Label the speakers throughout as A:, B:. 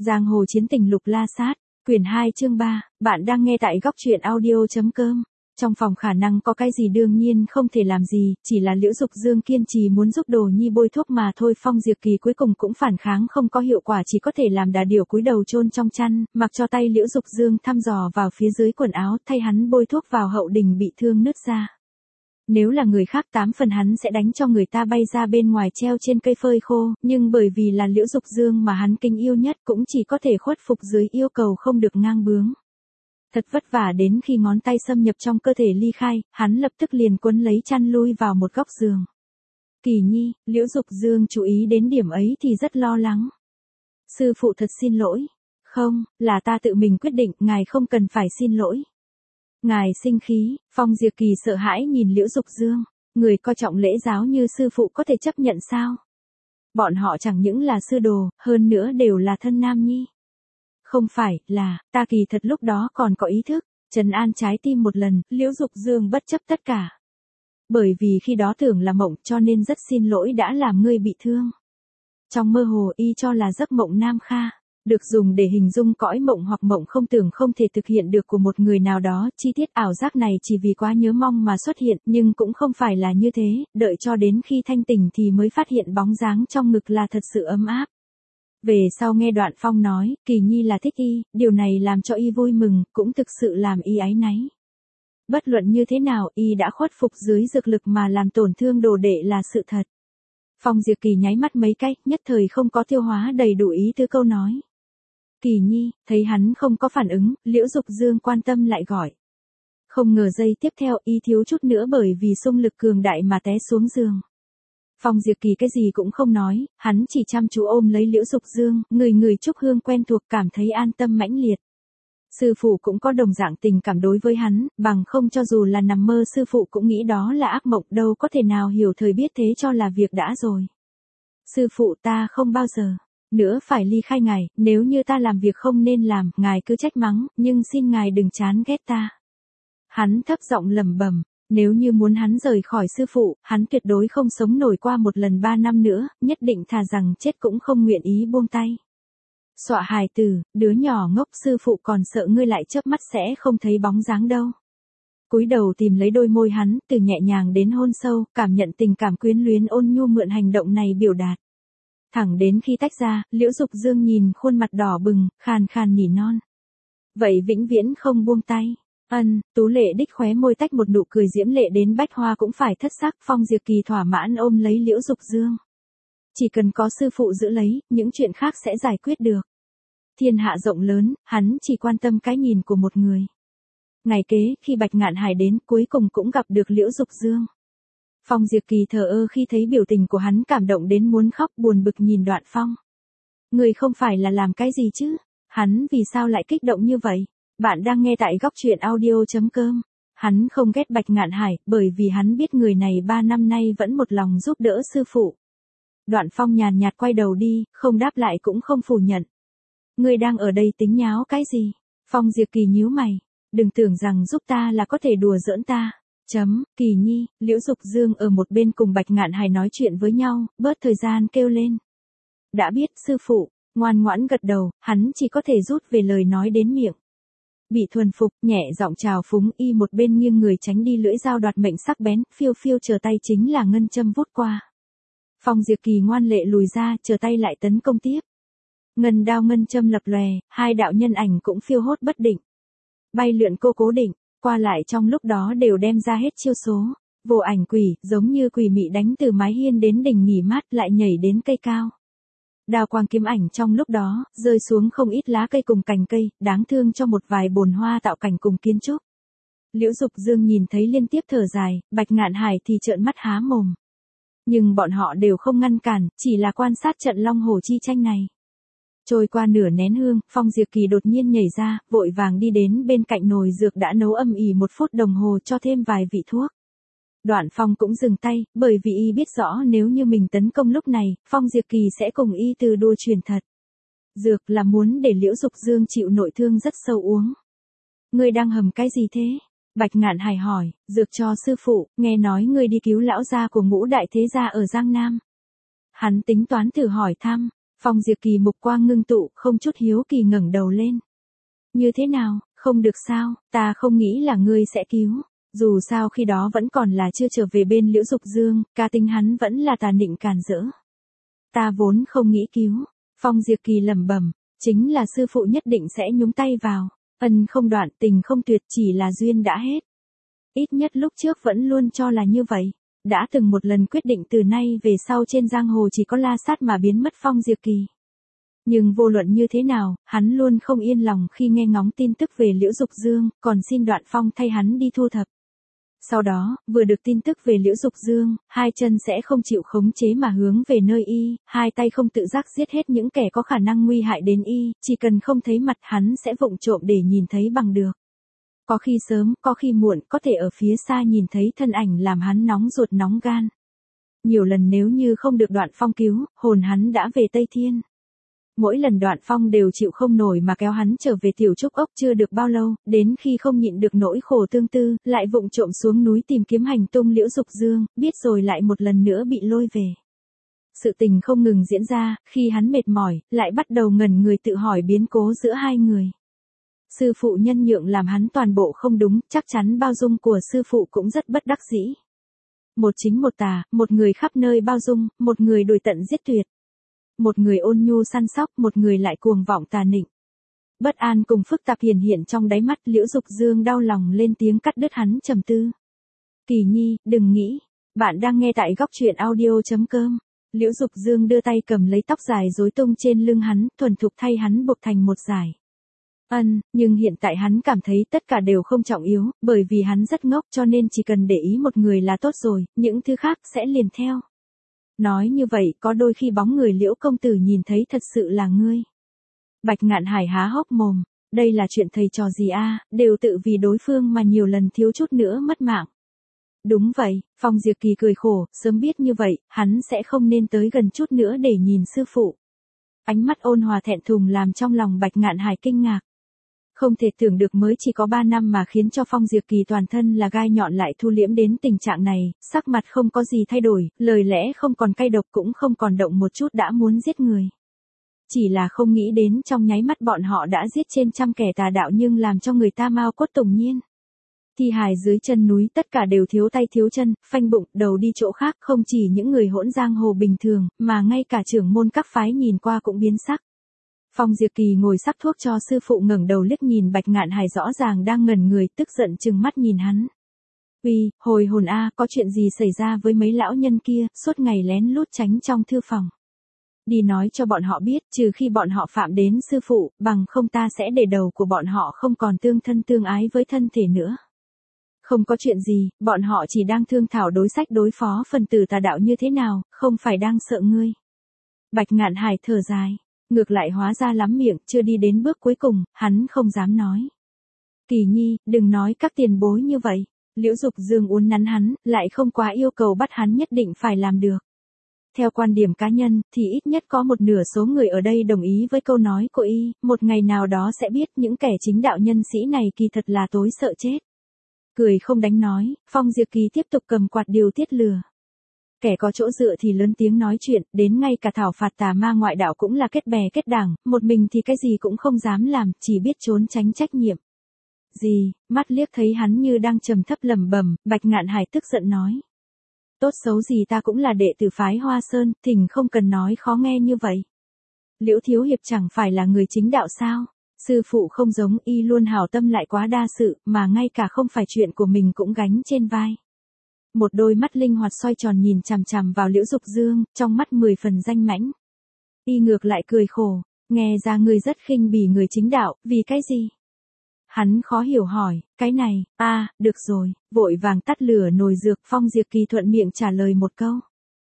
A: Giang hồ chiến tình Lục La Sát, quyển 2 chương 3, bạn đang nghe tại góc truyện audio.com. Trong phòng khả năng có cái gì đương nhiên không thể làm gì, chỉ là Liễu Dục Dương kiên trì muốn giúp Đồ Nhi bôi thuốc mà thôi. Phong Diệp Kỳ cuối cùng cũng phản kháng không có hiệu quả, chỉ có thể làm đà điểu cúi đầu chôn trong chăn, mặc cho tay Liễu Dục Dương thăm dò vào phía dưới quần áo, thay hắn bôi thuốc vào hậu đình bị thương nứt ra. Nếu là người khác 8 phần hắn sẽ đánh cho người ta bay ra bên ngoài treo trên cây phơi khô, nhưng bởi vì là Liễu Dục Dương mà hắn kính yêu nhất cũng chỉ có thể khuất phục dưới yêu cầu không được ngang bướng. Thật vất vả đến khi ngón tay xâm nhập trong cơ thể ly khai, hắn lập tức liền quấn lấy chăn lui vào một góc giường. Kỳ Nhi, Liễu Dục Dương chú ý đến điểm ấy thì rất lo lắng. Sư phụ thật xin lỗi. Không, là ta tự mình quyết định, ngài không cần phải xin lỗi. Ngài sinh khí. Phong Diệp Kỳ sợ hãi nhìn Liễu Dục Dương. Người coi trọng lễ giáo như sư phụ có thể chấp nhận sao? Bọn họ chẳng những là sư đồ, hơn nữa đều là thân nam nhi. Không phải, là, ta kỳ thật lúc đó còn có ý thức, trấn an trái tim một lần, Liễu Dục Dương bất chấp tất cả. Bởi vì khi đó tưởng là mộng cho nên rất xin lỗi đã làm ngươi bị thương. Trong mơ hồ y cho là giấc mộng nam kha, được dùng để hình dung cõi mộng hoặc mộng không tưởng không thể thực hiện được của một người nào đó. Chi tiết ảo giác này chỉ vì quá nhớ mong mà xuất hiện, nhưng cũng không phải là như thế, đợi cho đến khi thanh tỉnh thì mới phát hiện bóng dáng trong ngực là thật sự ấm áp. Về sau nghe Đoạn Phong nói, Kỳ Nhi là thích y, điều này làm cho y vui mừng, cũng thực sự làm y áy náy. Bất luận như thế nào, y đã khuất phục dưới dược lực mà làm tổn thương đồ đệ là sự thật. Phong Diệp Kỳ nháy mắt mấy cái, nhất thời không có tiêu hóa đầy đủ ý tứ câu nói. Kỳ Nhi, thấy hắn không có phản ứng, Liễu Dục Dương quan tâm lại gọi. Không ngờ giây tiếp theo y thiếu chút nữa bởi vì xung lực cường đại mà té xuống giường. Phong Diệp Kỳ cái gì cũng không nói, hắn chỉ chăm chú ôm lấy Liễu Dục Dương, người trúc hương quen thuộc cảm thấy an tâm mãnh liệt. Sư phụ cũng có đồng dạng tình cảm đối với hắn, bằng không cho dù là nằm mơ sư phụ cũng nghĩ đó là ác mộng, đâu có thể nào hiểu thời biết thế cho là việc đã rồi. Sư phụ, ta không bao giờ nữa phải ly khai ngài, nếu như ta làm việc không nên làm, ngài cứ trách mắng, nhưng xin ngài đừng chán ghét ta. Hắn thấp giọng lẩm bẩm. Nếu như muốn hắn rời khỏi sư phụ, hắn tuyệt đối không sống nổi qua một lần 3 năm nữa, nhất định thà rằng chết cũng không nguyện ý buông tay. Xọa hài tử, đứa nhỏ ngốc, sư phụ còn sợ ngươi lại chớp mắt sẽ không thấy bóng dáng đâu. Cúi đầu tìm lấy đôi môi hắn, từ nhẹ nhàng đến hôn sâu, cảm nhận tình cảm quyến luyến ôn nhu mượn hành động này biểu đạt. Thẳng đến khi tách ra, Liễu Dục Dương nhìn khuôn mặt đỏ bừng, khàn khàn nỉ non. Vậy vĩnh viễn không buông tay. Tú Lệ đích khóe môi tách một nụ cười diễm lệ đến bách hoa cũng phải thất sắc. Phong Diệp Kỳ thỏa mãn ôm lấy Liễu Dục Dương. Chỉ cần có sư phụ giữ lấy, những chuyện khác sẽ giải quyết được. Thiên hạ rộng lớn, hắn chỉ quan tâm cái nhìn của một người. Ngày kế, khi Bạch Ngạn Hải đến, cuối cùng cũng gặp được Liễu Dục Dương. Phong Diệp Kỳ thờ ơ khi thấy biểu tình của hắn, cảm động đến muốn khóc, buồn bực nhìn Đoạn Phong. Người không phải là làm cái gì chứ? Hắn vì sao lại kích động như vậy? Bạn đang nghe tại góc truyện audio.com. Hắn không ghét Bạch Ngạn Hải, bởi vì hắn biết người này 3 năm nay vẫn một lòng giúp đỡ sư phụ. Đoạn Phong nhàn nhạt quay đầu đi, không đáp lại cũng không phủ nhận. Ngươi đang ở đây tính nháo cái gì? Phong Diệp Kỳ nhíu mày. Đừng tưởng rằng giúp ta là có thể đùa giỡn ta. Kỳ Nhi, Liễu Dục Dương ở một bên cùng Bạch Ngạn Hải nói chuyện với nhau, bớt thời gian kêu lên. Đã biết sư phụ, ngoan ngoãn gật đầu, hắn chỉ có thể rút về lời nói đến miệng. Bị thuần phục, nhẹ giọng chào phúng, y một bên nghiêng người tránh đi lưỡi dao đoạt mệnh sắc bén, phiêu phiêu chờ tay chính là ngân châm vút qua. Phong Diệp Kỳ ngoan lệ lùi ra, chờ tay lại tấn công tiếp. Ngân đao ngân châm lập lòe, hai đạo nhân ảnh cũng phiêu hốt bất định. Bay lượn cố định, qua lại trong lúc đó đều đem ra hết chiêu số. Vô ảnh quỷ, giống như quỷ mị đánh từ mái hiên đến đỉnh nghỉ mát lại nhảy đến cây cao. Đao quang kiếm ảnh trong lúc đó, rơi xuống không ít lá cây cùng cành cây, đáng thương cho một vài bồn hoa tạo cảnh cùng kiến trúc. Liễu Dục Dương nhìn thấy liên tiếp thở dài, Bạch Ngạn Hải thì trợn mắt há mồm. Nhưng bọn họ đều không ngăn cản, chỉ là quan sát trận long hổ chi tranh này. Trôi qua nửa nén hương, Phong Diệp Kỳ đột nhiên nhảy ra, vội vàng đi đến bên cạnh nồi dược đã nấu âm ỉ 1 phút đồng hồ cho thêm vài vị thuốc. Đoạn Phong cũng dừng tay, bởi vì y biết rõ nếu như mình tấn công lúc này, Phong Diệp Kỳ sẽ cùng y từ đua truyền thật. Dược là muốn để Liễu Dục Dương chịu nội thương rất sâu uống. Ngươi đang hầm cái gì thế? Bạch Ngạn Hải hỏi. Dược cho sư phụ, nghe nói ngươi đi cứu lão gia của Ngũ đại thế gia ở Giang Nam. Hắn tính toán thử hỏi thăm. Phong Diệp Kỳ mục quang ngưng tụ, không chút hiếu kỳ ngẩng đầu lên. Như thế nào, không được sao, ta không nghĩ là ngươi sẽ cứu. Dù sao khi đó vẫn còn là chưa trở về bên Liễu Dục Dương, cá tính hắn vẫn là tà nịnh càn rỡ. Ta vốn không nghĩ cứu. Phong Diệp Kỳ lẩm bẩm, chính là sư phụ nhất định sẽ nhúng tay vào. Ân không đoạn, tình không tuyệt, chỉ là duyên đã hết. Ít nhất lúc trước vẫn luôn cho là như vậy. Đã từng một lần quyết định từ nay về sau trên giang hồ chỉ có La Sát mà biến mất Phong Diệp Kỳ. Nhưng vô luận như thế nào, hắn luôn không yên lòng khi nghe ngóng tin tức về Liễu Dục Dương, còn xin Đoạn Phong thay hắn đi thu thập. Sau đó, vừa được tin tức về Liễu Dục Dương, hai chân sẽ không chịu khống chế mà hướng về nơi y, hai tay không tự giác giết hết những kẻ có khả năng nguy hại đến y, chỉ cần không thấy mặt hắn sẽ vụng trộm để nhìn thấy bằng được. Có khi sớm, có khi muộn, có thể ở phía xa nhìn thấy thân ảnh làm hắn nóng ruột nóng gan. Nhiều lần nếu như không được Đoạn Phong cứu, hồn hắn đã về Tây Thiên. Mỗi lần Đoạn Phong đều chịu không nổi mà kéo hắn trở về Tiểu Trúc Ốc chưa được bao lâu, đến khi không nhịn được nỗi khổ tương tư, lại vụng trộm xuống núi tìm kiếm hành tung Liễu Dục Dương, biết rồi lại một lần nữa bị lôi về. Sự tình không ngừng diễn ra, khi hắn mệt mỏi, lại bắt đầu ngẩn người tự hỏi biến cố giữa hai người. Sư phụ nhân nhượng làm hắn toàn bộ không đúng, chắc chắn bao dung của sư phụ cũng rất bất đắc dĩ. Một chính một tà, một người khắp nơi bao dung, một người đuổi tận giết tuyệt. Một người ôn nhu săn sóc, một người lại cuồng vọng tà nịnh. Bất an cùng phức tạp hiển hiện trong đáy mắt Liễu Dục Dương đau lòng lên tiếng cắt đứt hắn trầm tư. Kỳ Nhi, đừng nghĩ. Bạn đang nghe tại góc truyện audio.com. Liễu Dục Dương đưa tay cầm lấy tóc dài rối tung trên lưng hắn, thuần thục thay hắn buộc thành một dải. Nhưng hiện tại hắn cảm thấy tất cả đều không trọng yếu, bởi vì hắn rất ngốc cho nên chỉ cần để ý một người là tốt rồi, những thứ khác sẽ liền theo. Nói như vậy có đôi khi bóng người Liễu công tử nhìn thấy thật sự là ngươi. Bạch Ngạn Hải há hốc mồm, đây là chuyện thầy trò gì a, đều tự vì đối phương mà nhiều lần thiếu chút nữa mất mạng. Đúng vậy, Phong Diệp Kỳ cười khổ, sớm biết như vậy, hắn sẽ không nên tới gần chút nữa để nhìn sư phụ. Ánh mắt ôn hòa thẹn thùng làm trong lòng Bạch Ngạn Hải kinh ngạc. Không thể tưởng được mới chỉ có 3 năm mà khiến cho Phong Diệp Kỳ toàn thân là gai nhọn lại thu liễm đến tình trạng này, sắc mặt không có gì thay đổi, lời lẽ không còn cay độc cũng không còn động một chút đã muốn giết người. Chỉ là không nghĩ đến trong nháy mắt bọn họ đã giết trên trăm kẻ tà đạo nhưng làm cho người ta mau cốt tủng nhiên. Thi hài dưới chân núi tất cả đều thiếu tay thiếu chân, phanh bụng, đầu đi chỗ khác, không chỉ những người hỗn giang hồ bình thường, mà ngay cả trưởng môn các phái nhìn qua cũng biến sắc. Phong Diệp Kỳ ngồi sắc thuốc cho sư phụ ngẩng đầu liếc nhìn Bạch Ngạn Hải rõ ràng đang ngẩn người, tức giận trừng mắt nhìn hắn. Uy, hồi hồn a, có chuyện gì xảy ra với mấy lão nhân kia, suốt ngày lén lút tránh trong thư phòng. Đi nói cho bọn họ biết, trừ khi bọn họ phạm đến sư phụ, bằng không ta sẽ để đầu của bọn họ không còn tương thân tương ái với thân thể nữa. Không có chuyện gì, bọn họ chỉ đang thương thảo đối sách đối phó phần tử tà đạo như thế nào, không phải đang sợ ngươi. Bạch Ngạn Hải thở dài. Ngược lại hóa ra lắm miệng, chưa đi đến bước cuối cùng, hắn không dám nói. Kỳ Nhi, đừng nói các tiền bối như vậy. Liễu Dục Dương uốn nắn hắn, lại không quá yêu cầu bắt hắn nhất định phải làm được. Theo quan điểm cá nhân, thì ít nhất có một nửa số người ở đây đồng ý với câu nói của y, một ngày nào đó sẽ biết những kẻ chính đạo nhân sĩ này kỳ thật là tối sợ chết. Cười không đánh nói, Phong Diệp Kỳ tiếp tục cầm quạt điều tiết lửa. Kẻ có chỗ dựa thì lớn tiếng nói chuyện, đến ngay cả thảo phạt tà ma ngoại đạo cũng là kết bè kết đảng, một mình thì cái gì cũng không dám làm, chỉ biết trốn tránh trách nhiệm. Gì, mắt liếc thấy hắn như đang trầm thấp lẩm bẩm, Bạch Ngạn Hải tức giận nói. Tốt xấu gì ta cũng là đệ tử phái Hoa Sơn, thỉnh không cần nói khó nghe như vậy. Liễu Thiếu Hiệp chẳng phải là người chính đạo sao? Sư phụ không giống y luôn hảo tâm lại quá đa sự, mà ngay cả không phải chuyện của mình cũng gánh trên vai. Một đôi mắt linh hoạt xoay tròn nhìn chằm chằm vào Liễu Dục Dương, trong mắt 10 phần danh mãnh. Y ngược lại cười khổ, nghe ra ngươi rất khinh bỉ người chính đạo, vì cái gì? Hắn khó hiểu hỏi, cái này, được rồi, vội vàng tắt lửa nồi dược. Phong Diệp Kỳ thuận miệng trả lời một câu.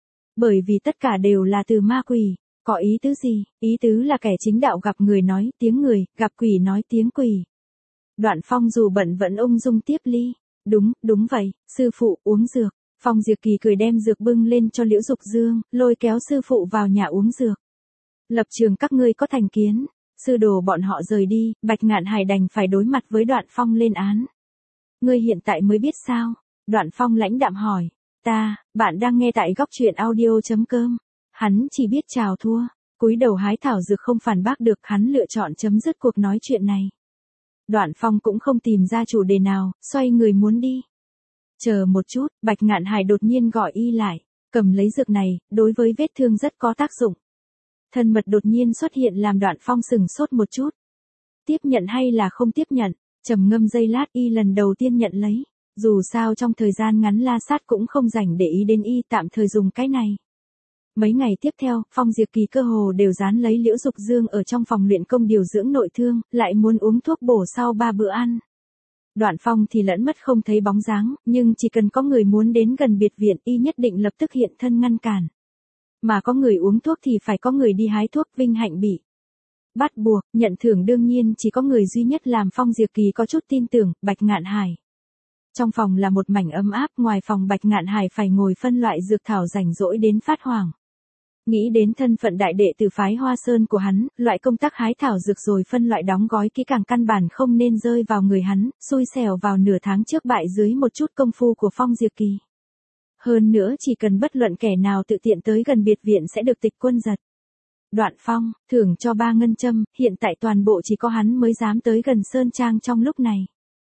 A: Bởi vì tất cả đều là từ ma quỷ, có ý tứ gì? Ý tứ là kẻ chính đạo gặp người nói tiếng người, gặp quỷ nói tiếng quỷ. Đoạn Phong dù bận vẫn ung dung tiếp ly. Đúng vậy, sư phụ uống dược. Phong Diệp Kỳ cười đem dược bưng lên cho Liễu Dục Dương, lôi kéo sư phụ vào nhà uống dược. Lập trường các ngươi có thành kiến. Sư đồ bọn họ rời đi, Bạch Ngạn Hải đành phải đối mặt với Đoạn Phong lên án. Ngươi hiện tại mới biết sao? Đoạn Phong lãnh đạm hỏi. Bạn đang nghe tại góc truyện audio.com. Hắn chỉ biết chào thua. Cúi đầu hái thảo dược không phản bác được, hắn lựa chọn chấm dứt cuộc nói chuyện này. Đoạn Phong cũng không tìm ra chủ đề nào, xoay người muốn đi. Chờ một chút, Bạch Ngạn Hải đột nhiên gọi y lại, cầm lấy dược này, đối với vết thương rất có tác dụng. Thân mật đột nhiên xuất hiện làm Đoạn Phong sừng sốt một chút. Tiếp nhận hay là không tiếp nhận, trầm ngâm giây lát y lần đầu tiên nhận lấy. Dù sao trong thời gian ngắn La Sát cũng không rảnh để ý đến y, tạm thời dùng cái này. Mấy ngày tiếp theo, Phong Diệp Kỳ cơ hồ đều dán lấy Liễu Dục Dương ở trong phòng luyện công điều dưỡng nội thương, lại muốn uống thuốc bổ sau 3 bữa ăn. Đoạn Phong thì lẫn mất không thấy bóng dáng, nhưng chỉ cần có người muốn đến gần biệt viện y nhất định lập tức hiện thân ngăn cản. Mà có người uống thuốc thì phải có người đi hái thuốc, vinh hạnh bị bắt buộc, nhận thưởng đương nhiên chỉ có người duy nhất làm Phong Diệp Kỳ có chút tin tưởng, Bạch Ngạn Hải. Trong phòng là một mảnh ấm áp, ngoài phòng Bạch Ngạn Hải phải ngồi phân loại dược thảo rảnh rỗi đến phát hoảng. Nghĩ đến thân phận đại đệ tử phái Hoa Sơn của hắn, loại công tác hái thảo dược rồi phân loại đóng gói kỹ càng căn bản không nên rơi vào người hắn, xui xẻo vào nửa tháng trước bại dưới một chút công phu của Phong Diệp Kỳ. Hơn nữa chỉ cần bất luận kẻ nào tự tiện tới gần biệt viện sẽ được tịch quân giật. Đoạn Phong, thưởng cho 3 ngân châm, hiện tại toàn bộ chỉ có hắn mới dám tới gần Sơn Trang trong lúc này.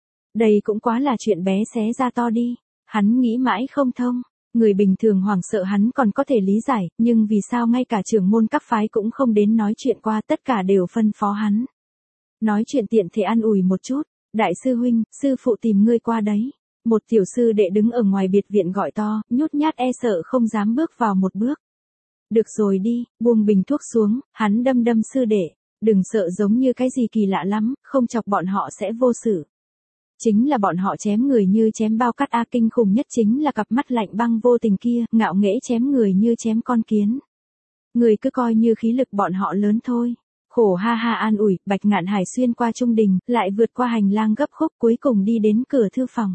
A: Đây cũng quá là chuyện bé xé ra to đi, hắn nghĩ mãi không thông. Người bình thường hoảng sợ hắn còn có thể lý giải, nhưng vì sao ngay cả trưởng môn các phái cũng không đến nói chuyện qua, tất cả đều phân phó hắn. Nói chuyện tiện thể an ủi một chút, đại sư huynh, sư phụ tìm ngươi qua đấy. Một tiểu sư đệ đứng ở ngoài biệt viện gọi to, nhút nhát e sợ không dám bước vào một bước. Được rồi đi, buông bình thuốc xuống, hắn đâm đâm sư đệ, đừng sợ giống như cái gì kỳ lạ lắm, không chọc bọn họ sẽ vô sự. Chính là bọn họ chém người như chém bao cát, kinh khủng nhất chính là cặp mắt lạnh băng vô tình kia, ngạo nghễ chém người như chém con kiến. Người cứ coi như khí lực bọn họ lớn thôi. Khổ ha ha an ủi, Bạch Ngạn Hải xuyên qua trung đình, lại vượt qua hành lang gấp khúc, cuối cùng đi đến cửa thư phòng.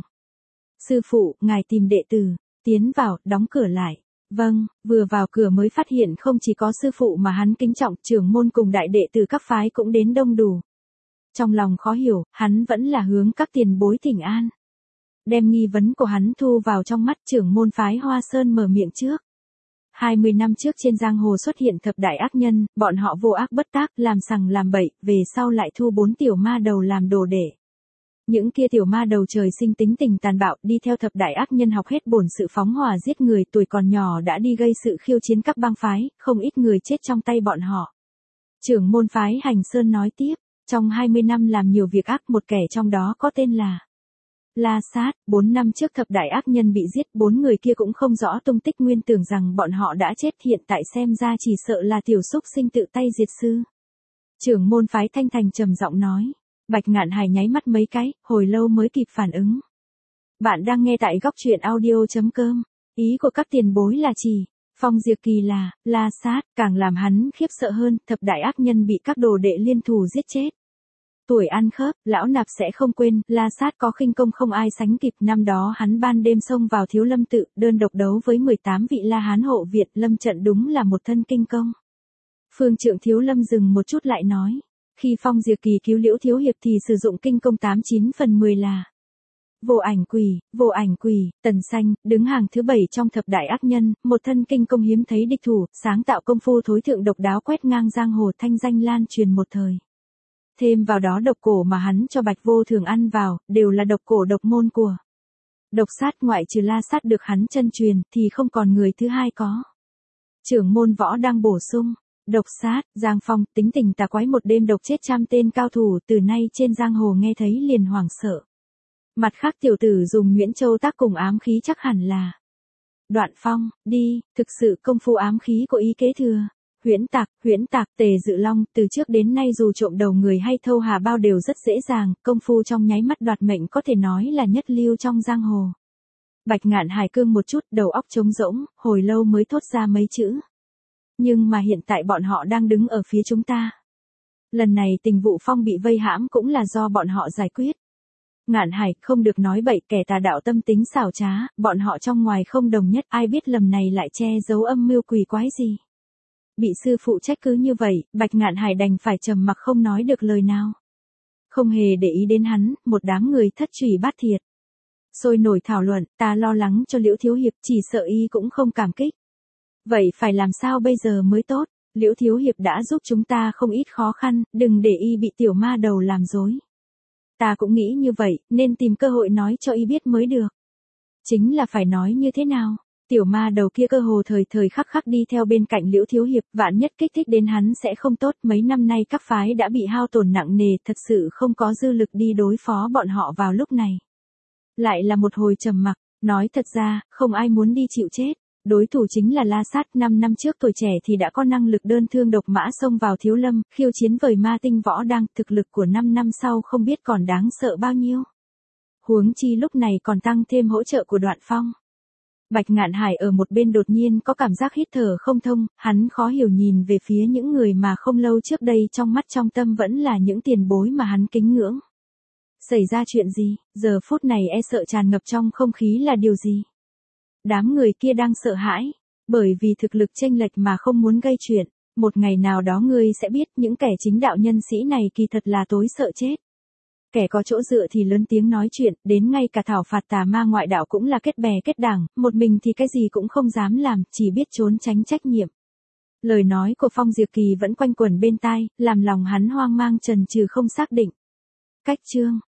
A: Sư phụ, ngài tìm đệ tử, tiến vào, đóng cửa lại. Vâng, vừa vào cửa mới phát hiện không chỉ có sư phụ mà hắn kính trọng, trưởng môn cùng đại đệ tử các phái cũng đến đông đủ. Trong lòng khó hiểu, hắn vẫn là hướng các tiền bối thỉnh an. Đem nghi vấn của hắn thu vào trong mắt, trưởng môn phái Hoa Sơn mở miệng trước. 20 năm trước trên giang hồ xuất hiện thập đại ác nhân, bọn họ vô ác bất tác, làm sằng làm bậy, về sau lại thu 4 tiểu ma đầu làm đồ đệ. Những kia tiểu ma đầu trời sinh tính tình tàn bạo, đi theo thập đại ác nhân học hết bổn sự phóng hỏa giết người, tuổi còn nhỏ đã đi gây sự khiêu chiến các bang phái, không ít người chết trong tay bọn họ. Trưởng môn phái Hành Sơn nói tiếp. Trong 20 năm làm nhiều việc ác, một kẻ trong đó có tên là La Sát. 4 năm trước thập đại ác nhân bị giết, 4 người kia cũng không rõ tung tích, nguyên tưởng rằng bọn họ đã chết, hiện tại xem ra chỉ sợ là tiểu xúc sinh tự tay diệt sư. Trưởng môn phái Thanh Thành trầm giọng nói. Bạch Ngạn Hải nháy mắt mấy cái, hồi lâu mới kịp phản ứng. Bạn đang nghe tại góc truyện audio.com. Ý của các tiền bối là chỉ Phong Diệp Kỳ là La Sát, càng làm hắn khiếp sợ hơn, thập đại ác nhân bị các đồ đệ liên thủ giết chết. Tuổi ăn khớp, lão nạp sẽ không quên, La Sát có khinh công không ai sánh kịp, năm đó hắn ban đêm xông vào Thiếu Lâm tự, đơn độc đấu với 18 vị La Hán hộ Việt, lâm trận đúng là một thân kinh công. Phương trượng Thiếu Lâm dừng một chút lại nói, khi Phong Diệp Kỳ cứu Liễu thiếu hiệp thì sử dụng kinh công 89 phần 10 là vô ảnh quỷ, Tần Xanh, đứng hàng thứ 7 trong thập đại ác nhân, một thân kinh công hiếm thấy địch thủ, sáng tạo công phu thối thượng độc đáo quét ngang giang hồ, thanh danh lan truyền một thời. Thêm vào đó độc cổ mà hắn cho Bạch Vô Thường ăn vào, đều là độc cổ độc môn của độc sát, ngoại trừ La Sát được hắn chân truyền, thì không còn người thứ hai có. Trưởng môn võ đang bổ sung, độc sát, Giang Phong, tính tình tà quái, một đêm độc chết trăm tên cao thủ, từ nay trên giang hồ nghe thấy liền hoảng sợ. Mặt khác tiểu tử dùng Nguyễn Châu tác cùng ám khí chắc hẳn là Đoạn Phong, đi, thực sự công phu ám khí của ý kế thừa. Huyễn tạc, Tề Dự Long, từ trước đến nay dù trộm đầu người hay thâu hà bao đều rất dễ dàng, công phu trong nháy mắt đoạt mệnh có thể nói là nhất lưu trong giang hồ. Bạch Ngạn Hải cương một chút, đầu óc trống rỗng, hồi lâu mới thốt ra mấy chữ. Nhưng mà hiện tại bọn họ đang đứng ở phía chúng ta. Lần này Tình Vụ Phong bị vây hãm cũng là do bọn họ giải quyết. Ngạn Hải, không được nói bậy, kẻ tà đạo tâm tính xảo trá, bọn họ trong ngoài không đồng nhất, ai biết lầm này lại che giấu âm mưu quỷ quái gì. Bị sư phụ trách cứ như vậy, Bạch Ngạn Hải đành phải trầm mặc không nói được lời nào. Không hề để ý đến hắn, một đám người thất trùy bát thiệt. Sôi nổi thảo luận, ta lo lắng cho Liễu thiếu hiệp, chỉ sợ y cũng không cảm kích. Vậy phải làm sao bây giờ mới tốt? Liễu Thiếu Hiệp đã giúp chúng ta không ít khó khăn, đừng để y bị tiểu ma đầu làm dối. Ta cũng nghĩ như vậy, nên tìm cơ hội nói cho y biết mới được. Chính là phải nói như thế nào? Tiểu ma đầu kia cơ hồ thời thời khắc khắc đi theo bên cạnh Liễu Thiếu Hiệp, vạn nhất kích thích đến hắn sẽ không tốt. Mấy năm nay các phái đã bị hao tổn nặng nề, thật sự không có dư lực đi đối phó bọn họ vào lúc này. Lại là một hồi trầm mặc, nói thật ra, không ai muốn đi chịu chết. Đối thủ chính là La Sát, 5 năm trước tuổi trẻ thì đã có năng lực đơn thương độc mã xông vào Thiếu Lâm, khiêu chiến với ma tinh võ đang, thực lực của 5 năm sau không biết còn đáng sợ bao nhiêu. Huống chi lúc này còn tăng thêm hỗ trợ của Đoạn Phong. Bạch Ngạn Hải ở một bên đột nhiên có cảm giác hít thở không thông, hắn khó hiểu nhìn về phía những người mà không lâu trước đây trong mắt trong tâm vẫn là những tiền bối mà hắn kính ngưỡng. Xảy ra chuyện gì, giờ phút này e sợ tràn ngập trong không khí là điều gì? Đám người kia đang sợ hãi, bởi vì thực lực chênh lệch mà không muốn gây chuyện. Một ngày nào đó ngươi sẽ biết những kẻ chính đạo nhân sĩ này kỳ thật là tối sợ chết. Kẻ có chỗ dựa thì lớn tiếng nói chuyện, đến ngay cả thảo phạt tà ma ngoại đạo cũng là kết bè kết đảng, một mình thì cái gì cũng không dám làm, chỉ biết trốn tránh trách nhiệm. Lời nói của Phong Diệp Kỳ vẫn quanh quẩn bên tai, làm lòng hắn hoang mang chần chừ không xác định. Cách chương